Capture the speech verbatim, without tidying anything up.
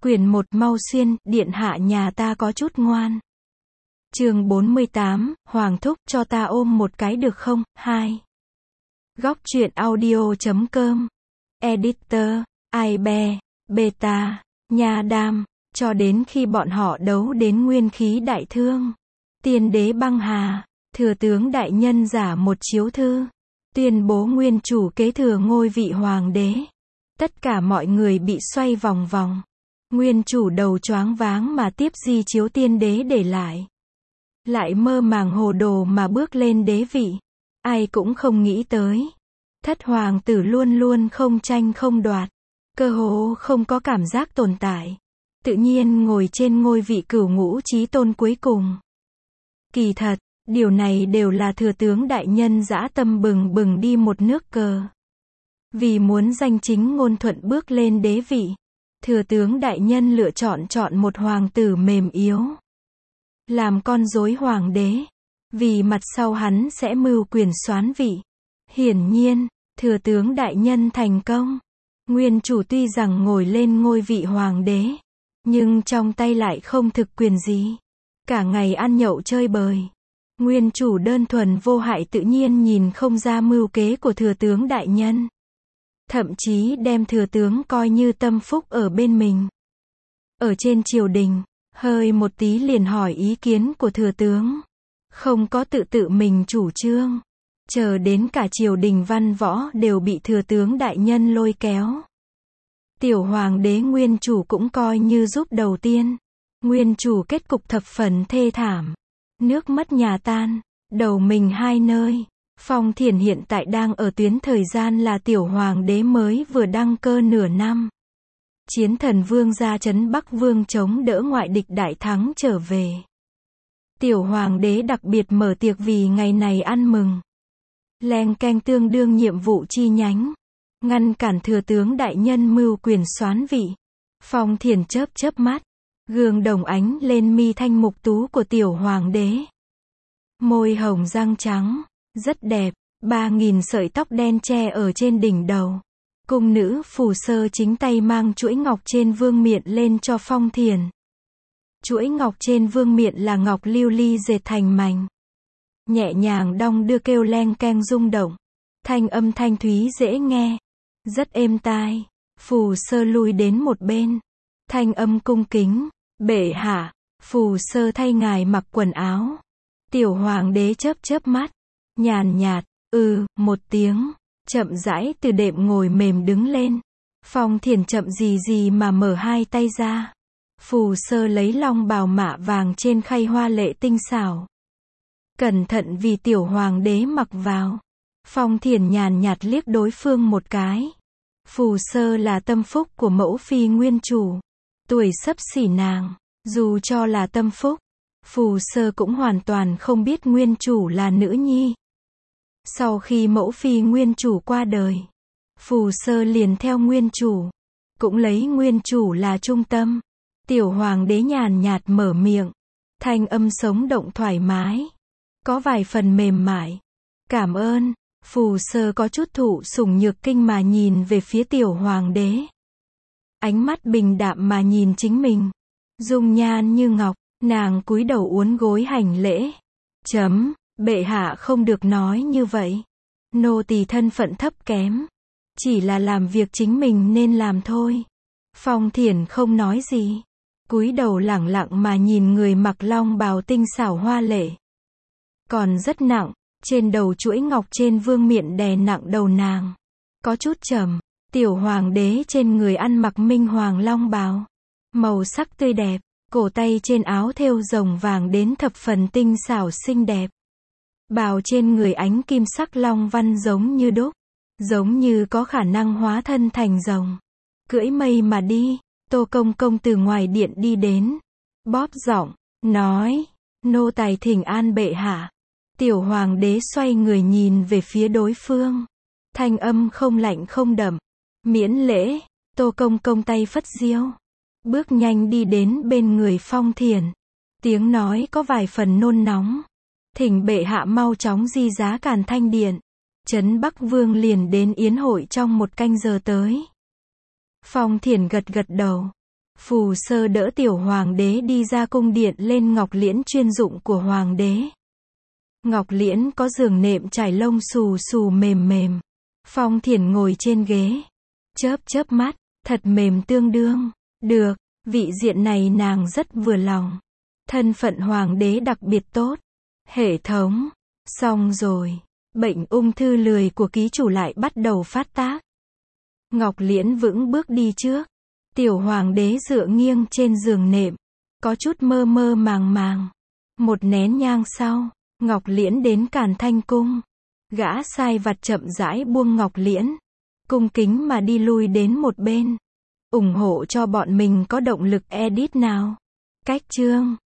Quyển một Mau Xuyên, điện hạ nhà ta có chút ngoan. Chương bốn mươi tám, Hoàng thúc, cho ta ôm một cái được không? hai. Góc truyện audio.com. Editor, iBe, Beta, Nha Đam, cho đến khi bọn họ đấu đến nguyên khí đại thương. Tiên đế băng hà, thừa tướng đại nhân giả một chiếu thư, tuyên bố nguyên chủ kế thừa ngôi vị hoàng đế. Tất cả mọi người bị xoay vòng vòng. Nguyên chủ đầu choáng váng mà tiếp di chiếu tiên đế để lại. Lại mơ màng hồ đồ mà bước lên đế vị. Ai cũng không nghĩ tới. Thất hoàng tử luôn luôn không tranh không đoạt. Cơ hồ không có cảm giác tồn tại. Tự nhiên ngồi trên ngôi vị cửu ngũ chí tôn cuối cùng. Kỳ thật, điều này đều là thừa tướng đại nhân dã tâm bừng bừng đi một nước cờ. Vì muốn danh chính ngôn thuận bước lên đế vị, thừa tướng đại nhân lựa chọn chọn một hoàng tử mềm yếu, làm con rối hoàng đế, vì mặt sau hắn sẽ mưu quyền soán vị. Hiển nhiên, thừa tướng đại nhân thành công. Nguyên chủ tuy rằng ngồi lên ngôi vị hoàng đế, nhưng trong tay lại không thực quyền gì. Cả ngày ăn nhậu chơi bời. Nguyên chủ đơn thuần vô hại tự nhiên nhìn không ra mưu kế của thừa tướng đại nhân. Thậm chí đem thừa tướng coi như tâm phúc ở bên mình. Ở trên triều đình, hơi một tí liền hỏi ý kiến của thừa tướng. Không có tự tự mình chủ trương. Chờ đến cả triều đình văn võ đều bị thừa tướng đại nhân lôi kéo. Tiểu hoàng đế nguyên chủ cũng coi như giúp đầu tiên. Nguyên chủ kết cục thập phần thê thảm. Nước mất nhà tan, đầu mình hai nơi. Phong Thiển hiện tại đang ở tuyến thời gian là tiểu hoàng đế mới vừa đăng cơ nửa năm. Chiến thần vương ra trấn Bắc Vương chống đỡ ngoại địch đại thắng trở về. Tiểu hoàng đế đặc biệt mở tiệc vì ngày này ăn mừng. Leng keng tương đương nhiệm vụ chi nhánh. Ngăn cản thừa tướng đại nhân mưu quyền soán vị. Phong Thiển chớp chớp mắt. Gương đồng ánh lên mi thanh mục tú của tiểu hoàng đế. Môi hồng răng trắng. Rất đẹp, ba nghìn sợi tóc đen che ở trên đỉnh đầu. Cung nữ Phù Sơ chính tay mang chuỗi ngọc trên vương miện lên cho Phong Thiển. Chuỗi ngọc trên vương miện là ngọc lưu ly dệt thành mảnh. Nhẹ nhàng đong đưa kêu leng keng rung động. Thanh âm thanh thúy dễ nghe. Rất êm tai. Phù Sơ lui đến một bên. Thanh âm cung kính. Bệ hạ, Phù Sơ thay ngài mặc quần áo. Tiểu hoàng đế chớp chớp mắt. Nhàn nhạt, ừ, một tiếng, chậm rãi từ đệm ngồi mềm đứng lên. Phong Thiển chậm gì gì mà mở hai tay ra. Phù Sơ lấy long bào mạ vàng trên khay hoa lệ tinh xảo. Cẩn thận vì tiểu hoàng đế mặc vào. Phong Thiển nhàn nhạt liếc đối phương một cái. Phù Sơ là tâm phúc của mẫu phi nguyên chủ. Tuổi xấp xỉ nàng, dù cho là tâm phúc, Phù Sơ cũng hoàn toàn không biết nguyên chủ là nữ nhi. Sau khi mẫu phi nguyên chủ qua đời, Phù Sơ liền theo nguyên chủ, cũng lấy nguyên chủ là trung tâm. Tiểu hoàng đế nhàn nhạt mở miệng, thanh âm sống động thoải mái, có vài phần mềm mại. Cảm ơn. Phù Sơ có chút thụ sủng nhược kinh mà nhìn về phía tiểu hoàng đế. Ánh mắt bình đạm mà nhìn chính mình, dung nhan như ngọc, nàng cúi đầu uốn gối hành lễ. Chấm. Bệ hạ không được nói như vậy. Nô tỳ thân phận thấp kém. Chỉ là làm việc chính mình nên làm thôi. Phong Thiển không nói gì. Cúi đầu lẳng lặng mà nhìn người mặc long bào tinh xảo hoa lệ. Còn rất nặng, trên đầu chuỗi ngọc trên vương miện đè nặng đầu nàng. Có chút trầm, tiểu hoàng đế trên người ăn mặc minh hoàng long bào. Màu sắc tươi đẹp, cổ tay trên áo thêu rồng vàng đến thập phần tinh xảo xinh đẹp. Bào trên người ánh kim sắc long văn giống như đúc, giống như có khả năng hóa thân thành rồng. Cưỡi mây mà đi. Tô Công Công từ ngoài điện đi đến, bóp giọng, nói, nô tài thỉnh an bệ hạ. Tiểu hoàng đế xoay người nhìn về phía đối phương. Thanh âm không lạnh không đậm. Miễn lễ. Tô Công Công tay phất diêu, bước nhanh đi đến bên người Phong Thiển. Tiếng nói có vài phần nôn nóng. Thỉnh bệ hạ mau chóng di giá Càn Thanh Điện. Trấn Bắc Vương liền đến yến hội trong một canh giờ tới. Phong Thiển gật gật đầu. Phù Sơ đỡ tiểu hoàng đế đi ra cung điện lên ngọc liễn chuyên dụng của hoàng đế. Ngọc liễn có giường nệm trải lông xù xù mềm mềm. Phong Thiển ngồi trên ghế. Chớp chớp mắt, thật mềm tương đương. Được, vị diện này nàng rất vừa lòng. Thân phận hoàng đế đặc biệt tốt. Hệ thống. Xong rồi. Bệnh ung thư lười của ký chủ lại bắt đầu phát tác. Ngọc liễn vững bước đi trước. Tiểu hoàng đế dựa nghiêng trên giường nệm. Có chút mơ mơ màng màng. Một nén nhang sau, Ngọc liễn đến Càn Thanh cung. Gã sai vặt chậm rãi buông Ngọc liễn. Cung kính mà đi lui đến một bên. Ủng hộ cho bọn mình có động lực edit nào. Cách chương.